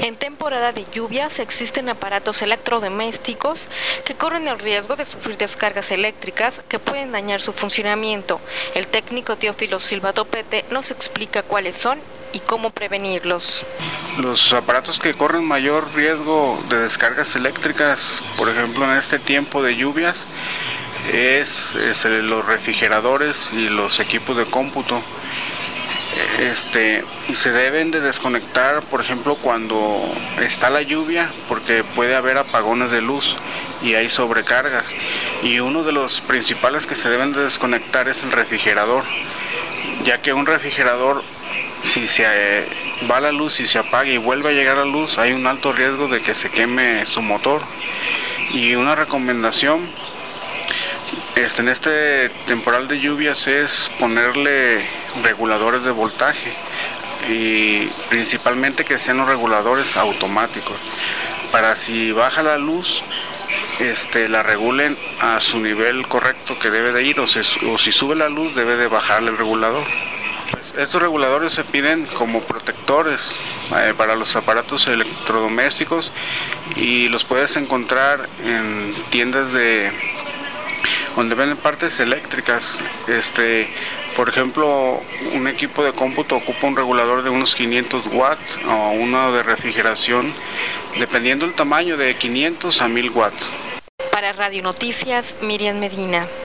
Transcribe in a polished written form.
En temporada de lluvias existen aparatos electrodomésticos que corren el riesgo de sufrir descargas eléctricas que pueden dañar su funcionamiento. El técnico Teófilo Silva Topete nos explica cuáles son y cómo prevenirlos. Los aparatos que corren mayor riesgo de descargas eléctricas, por ejemplo en este tiempo de lluvias, es los refrigeradores y los equipos de cómputo. Y se deben de desconectar, por ejemplo, cuando está la lluvia, porque puede haber apagones de luz y hay sobrecargas. Y uno de los principales que se deben de desconectar es el refrigerador, ya que un refrigerador, si se va la luz y se apaga y vuelve a llegar la luz, hay un alto riesgo de que se queme su motor. Y una recomendación en este temporal de lluvias es ponerle reguladores de voltaje y principalmente que sean los reguladores automáticos para si baja la luz la regulen a su nivel correcto que debe de ir, o si sube la luz debe de bajarle el regulador. Estos reguladores se piden como protectores para los aparatos electrodomésticos y los puedes encontrar en tiendas donde venden partes eléctricas. Por ejemplo, un equipo de cómputo ocupa un regulador de unos 500 watts o uno de refrigeración, dependiendo del tamaño, de 500 a 1000 watts. Para Radio Noticias, Miriam Medina.